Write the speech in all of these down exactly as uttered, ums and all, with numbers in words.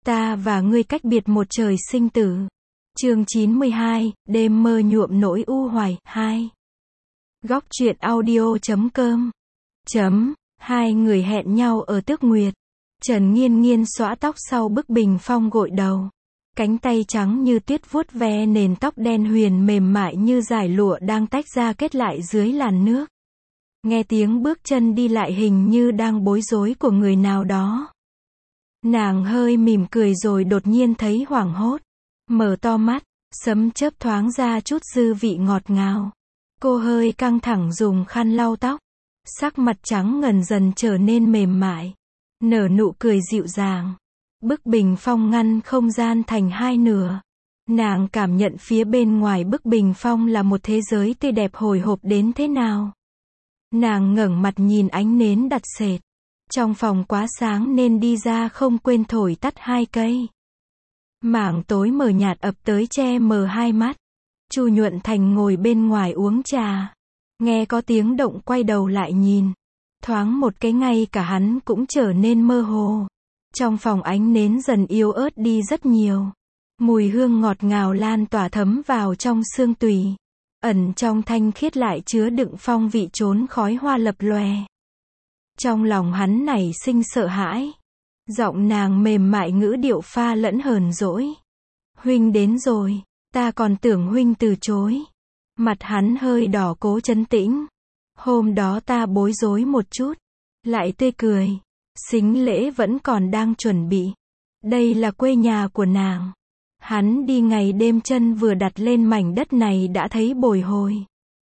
Ta và ngươi cách biệt một trời sinh tử. Chương chín mươi hai, đêm mơ nhuộm nỗi u hoài, hai. Góc truyện audio chấm com. Chấm, hai người hẹn nhau ở Tước Nguyệt. Trần Nghiên Nghiên xõa tóc sau bức bình phong gội đầu. Cánh tay trắng như tuyết vuốt ve nền tóc đen huyền mềm mại như dải lụa đang tách ra kết lại dưới làn nước. Nghe tiếng bước chân đi lại hình như đang bối rối của người nào đó. Nàng hơi mỉm cười rồi đột nhiên thấy hoảng hốt. Mở to mắt, sấm chớp thoáng ra chút dư vị ngọt ngào. Cô hơi căng thẳng dùng khăn lau tóc. Sắc mặt trắng ngần dần trở nên mềm mại. Nở nụ cười dịu dàng. Bức bình phong ngăn không gian thành hai nửa. Nàng cảm nhận phía bên ngoài bức bình phong là một thế giới tươi đẹp hồi hộp đến thế nào. Nàng ngẩng mặt nhìn ánh nến đặt sệt. Trong phòng quá sáng nên đi ra không quên thổi tắt hai cây. Mảng tối mờ nhạt ập tới che mờ hai mắt. Chu Nhuận Thành ngồi bên ngoài uống trà. Nghe có tiếng động quay đầu lại nhìn. Thoáng một cái ngay cả hắn cũng trở nên mơ hồ. Trong phòng ánh nến dần yếu ớt đi rất nhiều. Mùi hương ngọt ngào lan tỏa thấm vào trong xương tủy. Ẩn trong thanh khiết lại chứa đựng phong vị trốn khói hoa lập lòe. Trong lòng hắn nảy sinh sợ hãi. Giọng nàng mềm mại ngữ điệu pha lẫn hờn dỗi. Huynh đến rồi, ta còn tưởng huynh từ chối. Mặt hắn hơi đỏ cố trấn tĩnh. Hôm đó ta bối rối một chút. Lại tươi cười. Sính lễ vẫn còn đang chuẩn bị. Đây là quê nhà của nàng. Hắn đi ngày đêm chân vừa đặt lên mảnh đất này đã thấy bồi hồi.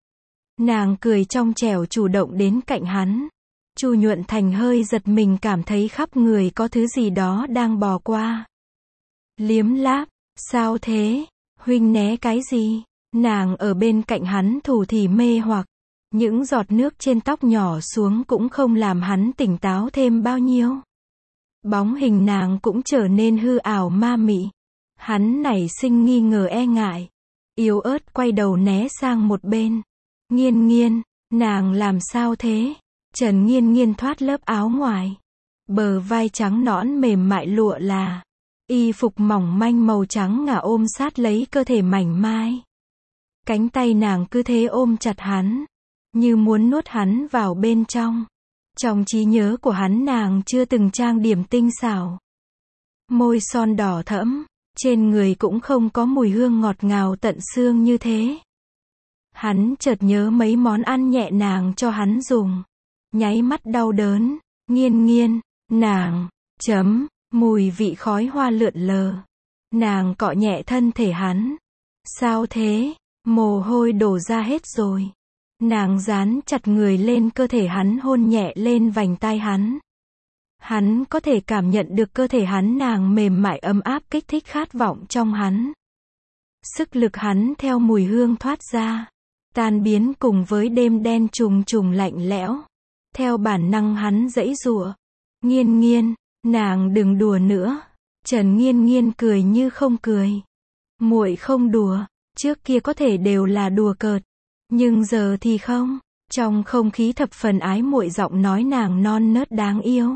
Nàng cười trong trẻo chủ động đến cạnh hắn. Chu Nhuận Thành hơi giật mình cảm thấy khắp người có thứ gì đó đang bò qua. Liếm láp, sao thế? Huynh né cái gì? Nàng ở bên cạnh hắn thủ thỉ mê hoặc. Những giọt nước trên tóc nhỏ xuống cũng không làm hắn tỉnh táo thêm bao nhiêu. Bóng hình nàng cũng trở nên hư ảo ma mị. Hắn nảy sinh nghi ngờ e ngại. Yếu ớt quay đầu né sang một bên. Nghiên Nghiên, nàng làm sao thế? Trần Nghiên Nghiên thoát lớp áo ngoài. Bờ vai trắng nõn mềm mại lụa là. Y phục mỏng manh màu trắng ngà ôm sát lấy cơ thể mảnh mai. Cánh tay nàng cứ thế ôm chặt hắn. Như muốn nuốt hắn vào bên trong. Trong trí nhớ của hắn nàng chưa từng trang điểm tinh xảo. Môi son đỏ thẫm. Trên người cũng không có mùi hương ngọt ngào tận xương như thế. Hắn chợt nhớ mấy món ăn nhẹ nàng cho hắn dùng. Nháy mắt đau đớn. Nghiên Nghiên, nàng, chấm, mùi vị khói hoa lượn lờ. Nàng cọ nhẹ thân thể hắn. Sao thế? Mồ hôi đổ ra hết rồi. Nàng dán chặt người lên cơ thể hắn hôn nhẹ lên vành tai hắn. Hắn có thể cảm nhận được cơ thể hắn nàng mềm mại ấm áp kích thích khát vọng trong hắn. Sức lực hắn theo mùi hương thoát ra. Tan biến cùng với đêm đen trùng trùng lạnh lẽo. Theo bản năng hắn giãy giụa. Nghiên Nghiên, nàng đừng đùa nữa. Trần Nghiên Nghiên cười như không cười. Muội không đùa, trước kia có thể đều là đùa cợt. Nhưng giờ thì không. Trong không khí thập phần ái muội giọng nói nàng non nớt đáng yêu.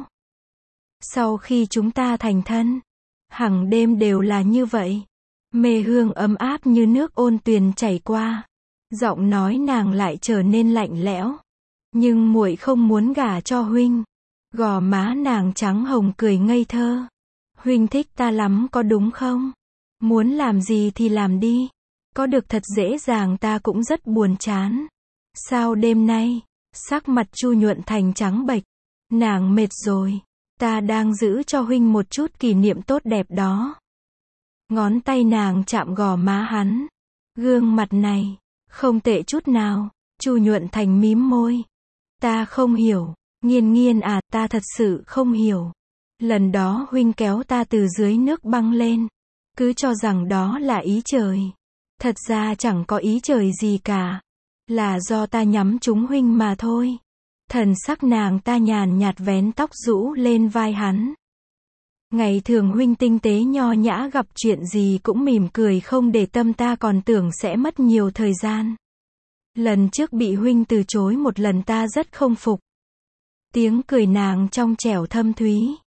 Sau khi chúng ta thành thân, hằng đêm đều là như vậy. Mê hương ấm áp như nước ôn tuyền chảy qua. Giọng nói nàng lại trở nên lạnh lẽo. Nhưng muội không muốn gả cho huynh. Gò má nàng trắng hồng cười ngây thơ. Huynh thích ta lắm có đúng không? Muốn làm gì thì làm đi. Có được thật dễ dàng ta cũng rất buồn chán. Sao đêm nay? Sắc mặt Chu Nhuận Thành trắng bệch. Nàng mệt rồi. Ta đang giữ cho huynh một chút kỷ niệm tốt đẹp đó. Ngón tay nàng chạm gò má hắn. Gương mặt này, không tệ chút nào. Chu Nhuận Thành mím môi. Ta không hiểu. Nghiên Nghiên à, ta thật sự không hiểu. Lần đó huynh kéo ta từ dưới nước băng lên. Cứ cho rằng đó là ý trời. Thật ra chẳng có ý trời gì cả. Là do ta nhắm trúng huynh mà thôi. Thần sắc nàng ta nhàn nhạt vén tóc rũ lên vai hắn. Ngày thường huynh tinh tế nho nhã gặp chuyện gì cũng mỉm cười không để tâm ta còn tưởng sẽ mất nhiều thời gian. Lần trước bị huynh từ chối một lần ta rất không phục. Tiếng cười nàng trong trẻo thâm thúy.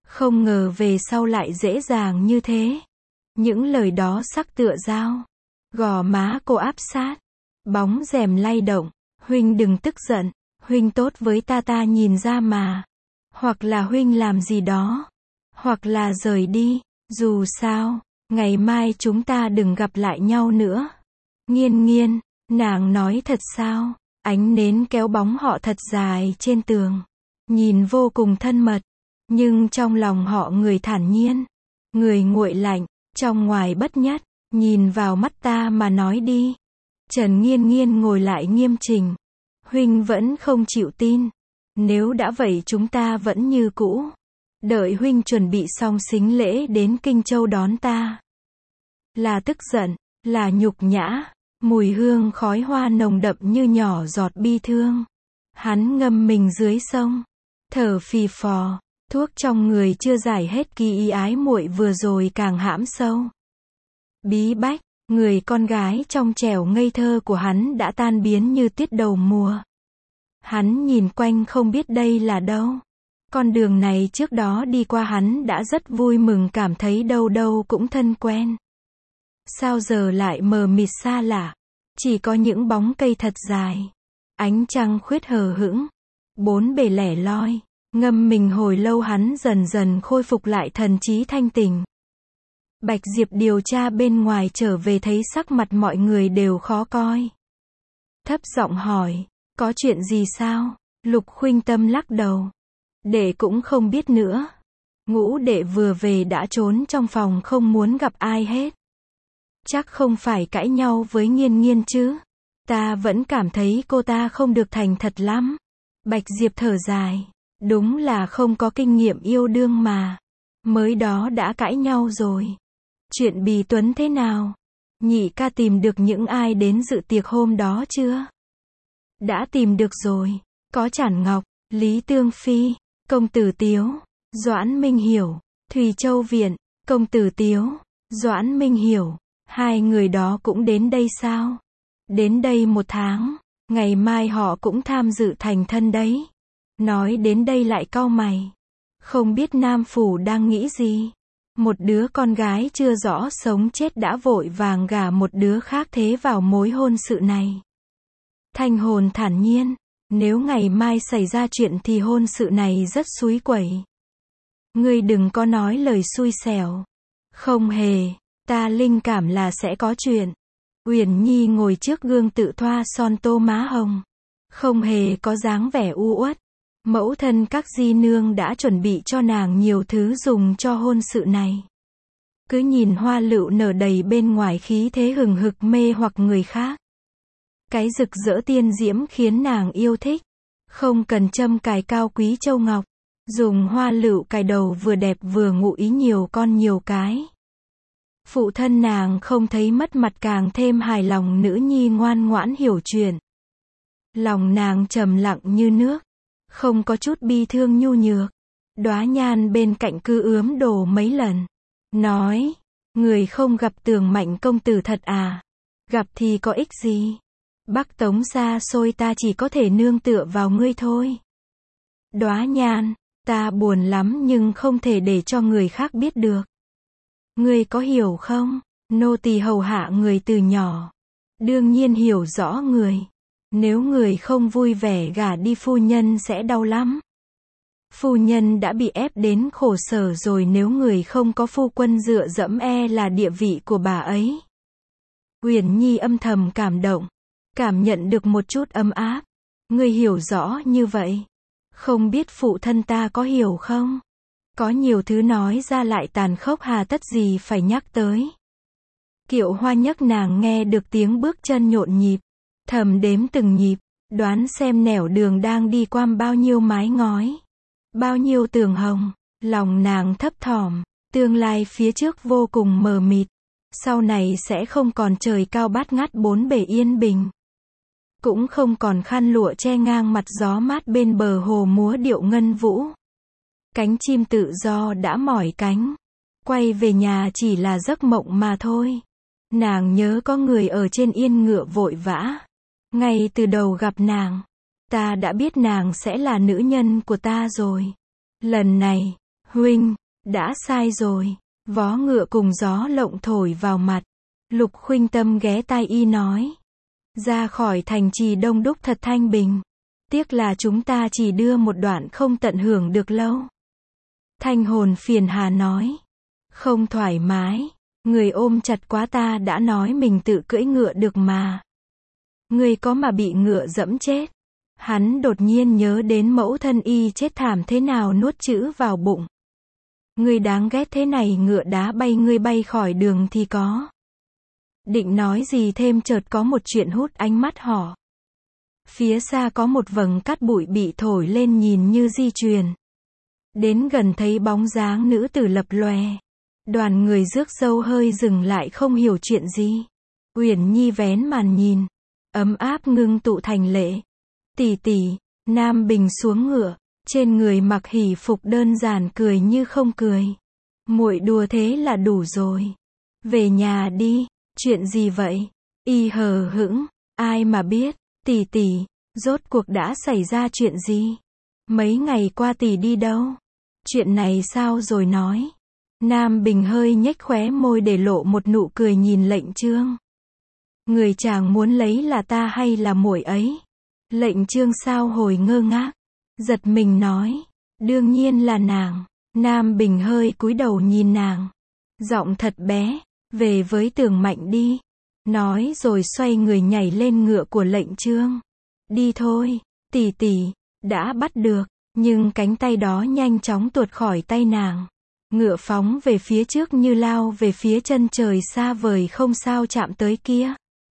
Không ngờ về sau lại dễ dàng như thế. Những lời đó sắc tựa dao. Gò má cô áp sát. Bóng rèm lay động. Huynh đừng tức giận. Huynh tốt với ta ta nhìn ra mà. Hoặc là huynh làm gì đó. Hoặc là rời đi. Dù sao, ngày mai chúng ta đừng gặp lại nhau nữa. Nghiên nghiên, nàng nói thật sao? Ánh nến kéo bóng họ thật dài trên tường. Nhìn vô cùng thân mật. Nhưng trong lòng họ người thản nhiên. Người nguội lạnh, trong ngoài bất nhất. Nhìn vào mắt ta mà nói đi. Trần Nghiên Nghiên ngồi lại nghiêm chỉnh. Huynh vẫn không chịu tin. Nếu đã vậy chúng ta vẫn như cũ. Đợi huynh chuẩn bị xong sính lễ đến Kinh Châu đón ta. Là tức giận, là nhục nhã. Mùi hương khói hoa nồng đậm như nhỏ giọt bi thương. Hắn ngâm mình dưới sông. Thở phì phò. Thuốc trong người chưa giải hết kỳ ý ái muội vừa rồi càng hãm sâu. Bí bách, người con gái trong trẻo ngây thơ của hắn đã tan biến như tuyết đầu mùa. Hắn nhìn quanh không biết đây là đâu. Con đường này trước đó đi qua hắn đã rất vui mừng cảm thấy đâu đâu cũng thân quen. Sao giờ lại mờ mịt xa lạ? Chỉ có những bóng cây thật dài. Ánh trăng khuyết hờ hững. Bốn bề lẻ loi. Ngâm mình hồi lâu hắn dần dần khôi phục lại thần trí thanh tỉnh. Bạch Diệp điều tra bên ngoài trở về thấy sắc mặt mọi người đều khó coi. Thấp giọng hỏi, có chuyện gì sao? Lục Khuynh Tâm lắc đầu. Đệ cũng không biết nữa. Ngũ đệ vừa về đã trốn trong phòng không muốn gặp ai hết. Chắc không phải cãi nhau với Nghiên Nghiên chứ. Ta vẫn cảm thấy cô ta không được thành thật lắm. Bạch Diệp thở dài. Đúng là không có kinh nghiệm yêu đương mà. Mới đó đã cãi nhau rồi. Chuyện Bì Tuấn thế nào? Nhị ca tìm được những ai đến dự tiệc hôm đó chưa? Đã tìm được rồi. Có Trản Ngọc, Lý Tương Phi, Công Tử Tiếu, Doãn Minh Hiểu, Thùy Châu Viện, Công Tử Tiếu, Doãn Minh Hiểu. Hai người đó cũng đến đây sao? Đến đây một tháng. Ngày mai họ cũng tham dự thành thân đấy. Nói đến đây lại cau mày. Không biết Nam Phủ đang nghĩ gì. Một đứa con gái chưa rõ sống chết đã vội vàng gả một đứa khác thế vào mối hôn sự này. Thanh Hồn thản nhiên. Nếu ngày mai xảy ra chuyện thì hôn sự này rất xúi quẩy. Ngươi đừng có nói lời xui xẻo. Không hề. Ta linh cảm là sẽ có chuyện. Uyển Nhi ngồi trước gương tự thoa son tô má hồng. Không hề có dáng vẻ u uất. Mẫu thân các di nương đã chuẩn bị cho nàng nhiều thứ dùng cho hôn sự này. Cứ nhìn hoa lựu nở đầy bên ngoài khí thế hừng hực mê hoặc người khác. Cái rực rỡ tiên diễm khiến nàng yêu thích. Không cần châm cài cao quý châu ngọc. Dùng hoa lựu cài đầu vừa đẹp vừa ngụ ý nhiều con nhiều cái. Phụ thân nàng không thấy mất mặt càng thêm hài lòng nữ nhi ngoan ngoãn hiểu chuyện. Lòng nàng trầm lặng như nước. Không có chút bi thương nhu nhược. Đóa nhan bên cạnh cứ ướm đổ mấy lần. Nói, người không gặp Tường Mạnh công tử thật à? Gặp thì có ích gì? Bắc Tống xa xôi ta chỉ có thể nương tựa vào ngươi thôi. Đóa nhan, ta buồn lắm nhưng không thể để cho người khác biết được. Ngươi có hiểu không? Nô tỳ hầu hạ người từ nhỏ. Đương nhiên hiểu rõ người. Nếu người không vui vẻ gả đi phu nhân sẽ đau lắm. Phu nhân đã bị ép đến khổ sở rồi, nếu người không có phu quân dựa dẫm e là địa vị của bà ấy. Uyển Nhi âm thầm cảm động. Cảm nhận được một chút ấm áp. Ngươi hiểu rõ như vậy. Không biết phụ thân ta có hiểu không? Có nhiều thứ nói ra lại tàn khốc hà tất gì phải nhắc tới. Kiệu Hoa nhấc nàng nghe được tiếng bước chân nhộn nhịp. Thầm đếm từng nhịp. Đoán xem nẻo đường đang đi qua bao nhiêu mái ngói. Bao nhiêu tường hồng. Lòng nàng thấp thỏm. Tương lai phía trước vô cùng mờ mịt. Sau này sẽ không còn trời cao bát ngát bốn bể yên bình. Cũng không còn khăn lụa che ngang mặt gió mát bên bờ hồ múa điệu ngân vũ. Cánh chim tự do đã mỏi cánh. Quay về nhà chỉ là giấc mộng mà thôi. Nàng nhớ có người ở trên yên ngựa vội vã. Ngay từ đầu gặp nàng, ta đã biết nàng sẽ là nữ nhân của ta rồi. Lần này, Huynh, đã sai rồi. Vó ngựa cùng gió lộng thổi vào mặt. Lục Khuynh Tâm ghé tai y nói. Ra khỏi thành trì đông đúc thật thanh bình. Tiếc là chúng ta chỉ đưa một đoạn không tận hưởng được lâu. Thanh Hồn phiền hà nói. Không thoải mái. Người ôm chặt quá, ta đã nói mình tự cưỡi ngựa được mà. Người có mà bị ngựa dẫm chết. Hắn đột nhiên nhớ đến mẫu thân y chết thảm thế nào, nuốt chữ vào bụng. Người đáng ghét thế này, ngựa đá bay ngươi bay khỏi đường thì có. Định nói gì thêm, chợt có một chuyện hút ánh mắt họ. Phía xa có một vầng cát bụi bị thổi lên, nhìn như di truyền. Đến gần thấy bóng dáng nữ tử lập lòe. Đoàn người rước dâu hơi dừng lại, không hiểu chuyện gì. Uyển Nhi vén màn nhìn, ấm áp ngưng tụ thành lệ. Tỷ tỷ. Nam Bình xuống ngựa, trên người mặc hỷ phục đơn giản, cười như không cười. Muội đùa thế là đủ rồi. Về nhà đi. Chuyện gì vậy? Y hờ hững. Ai mà biết. Tỷ tỷ, rốt cuộc đã xảy ra chuyện gì? Mấy ngày qua tỷ đi đâu? Chuyện này sao rồi nói? Nam Bình hơi nhếch khóe môi để lộ một nụ cười, nhìn Lệnh Chương. Người chàng muốn lấy là ta hay là muội ấy? Lệnh Chương sao hồi ngơ ngác, giật mình nói. Đương nhiên là nàng. Nam Bình hơi cúi đầu nhìn nàng. Giọng thật bé. Về với Tường Mạnh đi. Nói rồi xoay người nhảy lên ngựa của Lệnh Chương. Đi thôi, tỷ tỷ. Đã bắt được. Nhưng cánh tay đó nhanh chóng tuột khỏi tay nàng. Ngựa phóng về phía trước như lao về phía chân trời xa vời không sao chạm tới kia.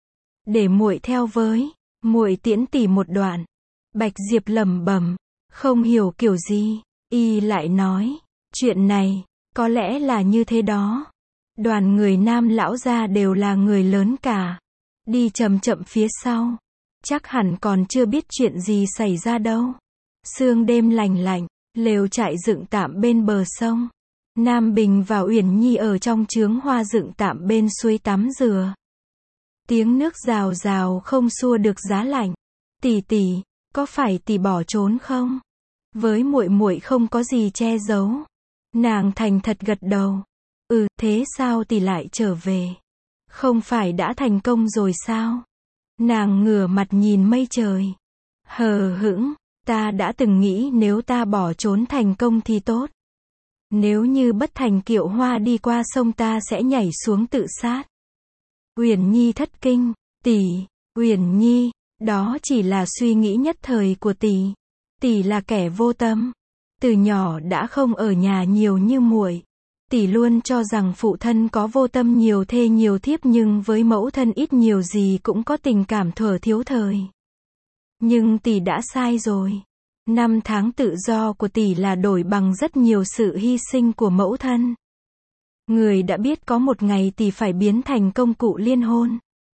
Để muội theo với. Muội tiễn tỷ một đoạn. Bạch Diệp lẩm bẩm, không hiểu kiểu gì. Y lại nói, chuyện này, có lẽ là như thế đó. Đoàn người Nam lão gia đều là người lớn cả. Đi chậm chậm phía sau. Chắc hẳn còn chưa biết chuyện gì xảy ra đâu. Sương đêm lành lạnh, lều trại dựng tạm bên bờ sông. Nam Bình và Uyển Nhi ở trong chướng hoa dựng tạm bên suối tắm rửa. Tiếng nước rào rào không xua được giá lạnh. Tỷ tỷ, có phải tỷ bỏ trốn không? Với muội muội không có gì che giấu. Nàng thành thật gật đầu. Ừ, thế sao tỷ lại trở về? Không phải đã thành công rồi sao? Nàng ngửa mặt nhìn mây trời. Hờ hững, ta đã từng nghĩ nếu ta bỏ trốn thành công thì tốt. Nếu như bất thành, kiệu hoa đi qua sông ta sẽ nhảy xuống tự sát. Uyển Nhi thất kinh. Tỷ, Uyển Nhi, đó chỉ là suy nghĩ nhất thời của tỷ. Tỷ là kẻ vô tâm. Từ nhỏ đã không ở nhà nhiều như muội. Tỷ luôn cho rằng phụ thân có vô tâm, nhiều thê nhiều thiếp, nhưng với mẫu thân ít nhiều gì cũng có tình cảm thuở thiếu thời. Nhưng tỷ đã sai rồi. Năm tháng tự do của tỷ là đổi bằng rất nhiều sự hy sinh của mẫu thân. Người đã biết có một ngày tỷ phải biến thành công cụ liên hôn.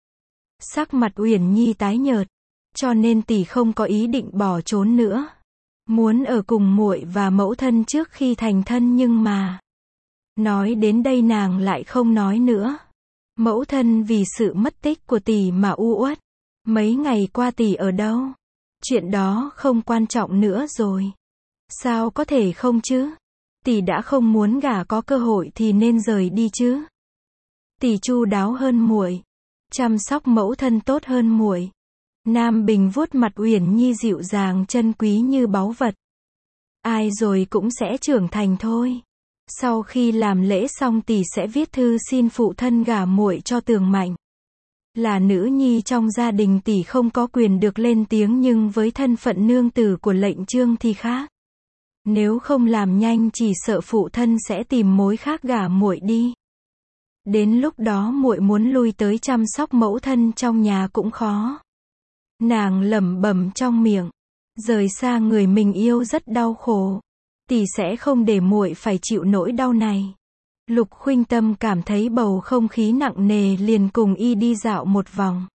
Sắc mặt Uyển Nhi tái nhợt, cho nên tỷ không có ý định bỏ trốn nữa. Muốn ở cùng muội và mẫu thân trước khi thành thân, nhưng mà... Nói đến đây nàng lại không nói nữa. Mẫu thân vì sự mất tích của tỷ mà u uất. Mấy ngày qua tỷ ở đâu? Chuyện đó không quan trọng nữa rồi. Sao có thể không chứ? Tỷ đã không muốn gả, có cơ hội thì nên rời đi chứ. Tỷ chu đáo hơn muội, chăm sóc mẫu thân tốt hơn muội. Nam Bình vuốt mặt Uyển Nhi dịu dàng, chân quý như báu vật. Ai rồi cũng sẽ trưởng thành thôi. Sau khi làm lễ xong tỷ sẽ viết thư xin phụ thân gả muội cho Tường Mạnh. Là nữ nhi trong gia đình tỷ không có quyền được lên tiếng, nhưng với thân phận nương tử của Lệnh Chương thì khác. Nếu không làm nhanh chỉ sợ phụ thân sẽ tìm mối khác gả muội đi. Đến lúc đó muội muốn lui tới chăm sóc mẫu thân trong nhà cũng khó. Nàng lẩm bẩm trong miệng, rời xa người mình yêu rất đau khổ. Tỷ sẽ không để muội phải chịu nỗi đau này. Lục Khuynh Tâm cảm thấy bầu không khí nặng nề, liền cùng y đi dạo một vòng.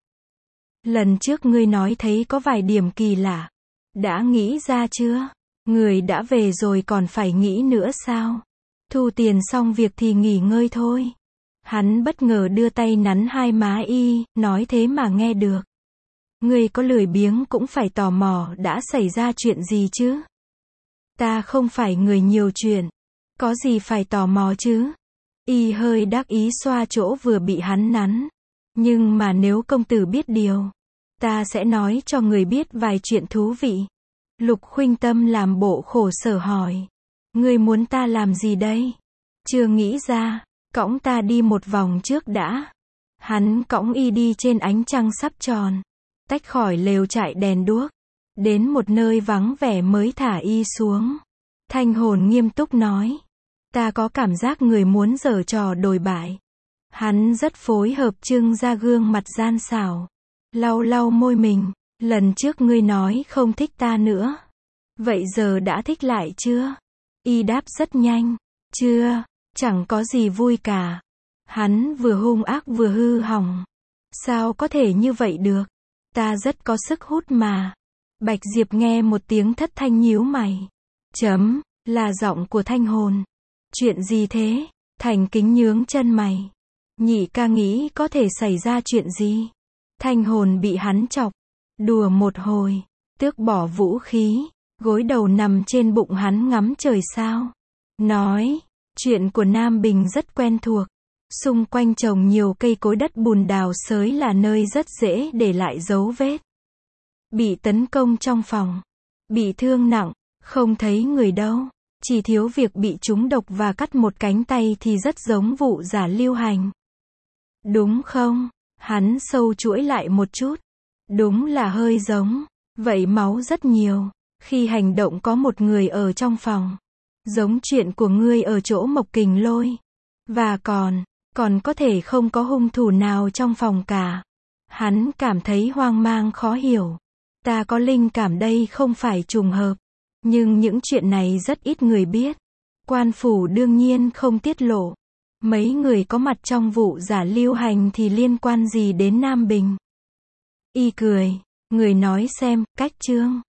Lần trước ngươi nói thấy có vài điểm kỳ lạ. Đã nghĩ ra chưa? Người đã về rồi còn phải nghĩ nữa sao? Thu tiền xong việc thì nghỉ ngơi thôi. Hắn bất ngờ đưa tay nắn hai má y, nói thế mà nghe được. Ngươi có lười biếng cũng phải tò mò đã xảy ra chuyện gì chứ? Ta không phải người nhiều chuyện. Có gì phải tò mò chứ? Y hơi đắc ý xoa chỗ vừa bị hắn nắn. Nhưng mà nếu công tử biết điều, ta sẽ nói cho người biết vài chuyện thú vị. Lục Khuynh Tâm làm bộ khổ sở hỏi. Ngươi muốn ta làm gì đây? Chưa nghĩ ra, cõng ta đi một vòng trước đã. Hắn cõng y đi trên ánh trăng sắp tròn, tách khỏi lều trại đèn đuốc, đến một nơi vắng vẻ mới thả y xuống. Thanh Hồn nghiêm túc nói. Ta có cảm giác người muốn giở trò đồi bại. Hắn rất phối hợp trưng ra gương mặt gian xảo. Lau lau môi mình. Lần trước ngươi nói không thích ta nữa. Vậy giờ đã thích lại chưa? Y đáp rất nhanh. Chưa, chẳng có gì vui cả. Hắn vừa hung ác vừa hư hỏng. Sao có thể như vậy được? Ta rất có sức hút mà. Bạch Diệp nghe một tiếng thất thanh nhíu mày. Chấm, là giọng của Thanh Hồn. Chuyện gì thế? Thành Kính nhướng chân mày. Nhị ca nghĩ có thể xảy ra chuyện gì? Thanh Hồn bị hắn chọc. Đùa một hồi. Tước bỏ vũ khí. Gối đầu nằm trên bụng hắn ngắm trời sao. Nói. Chuyện của Nam Bình rất quen thuộc. Xung quanh trồng nhiều cây cối, đất bùn đào xới là nơi rất dễ để lại dấu vết. Bị tấn công trong phòng. Bị thương nặng. Không thấy người đâu. Chỉ thiếu việc bị trúng độc và cắt một cánh tay thì rất giống vụ giả lưu hành. Đúng không? Hắn sâu chuỗi lại một chút. Đúng là hơi giống. Vậy máu rất nhiều. Khi hành động có một người ở trong phòng. Giống chuyện của ngươi ở chỗ Mộc Kình Lôi. Và còn, còn có thể không có hung thủ nào trong phòng cả. Hắn cảm thấy hoang mang khó hiểu. Ta có linh cảm đây không phải trùng hợp. Nhưng những chuyện này rất ít người biết. Quan phủ đương nhiên không tiết lộ. Mấy người có mặt trong vụ giả lưu hành thì liên quan gì đến Nam Bình? Y cười. Người nói xem, cách chương.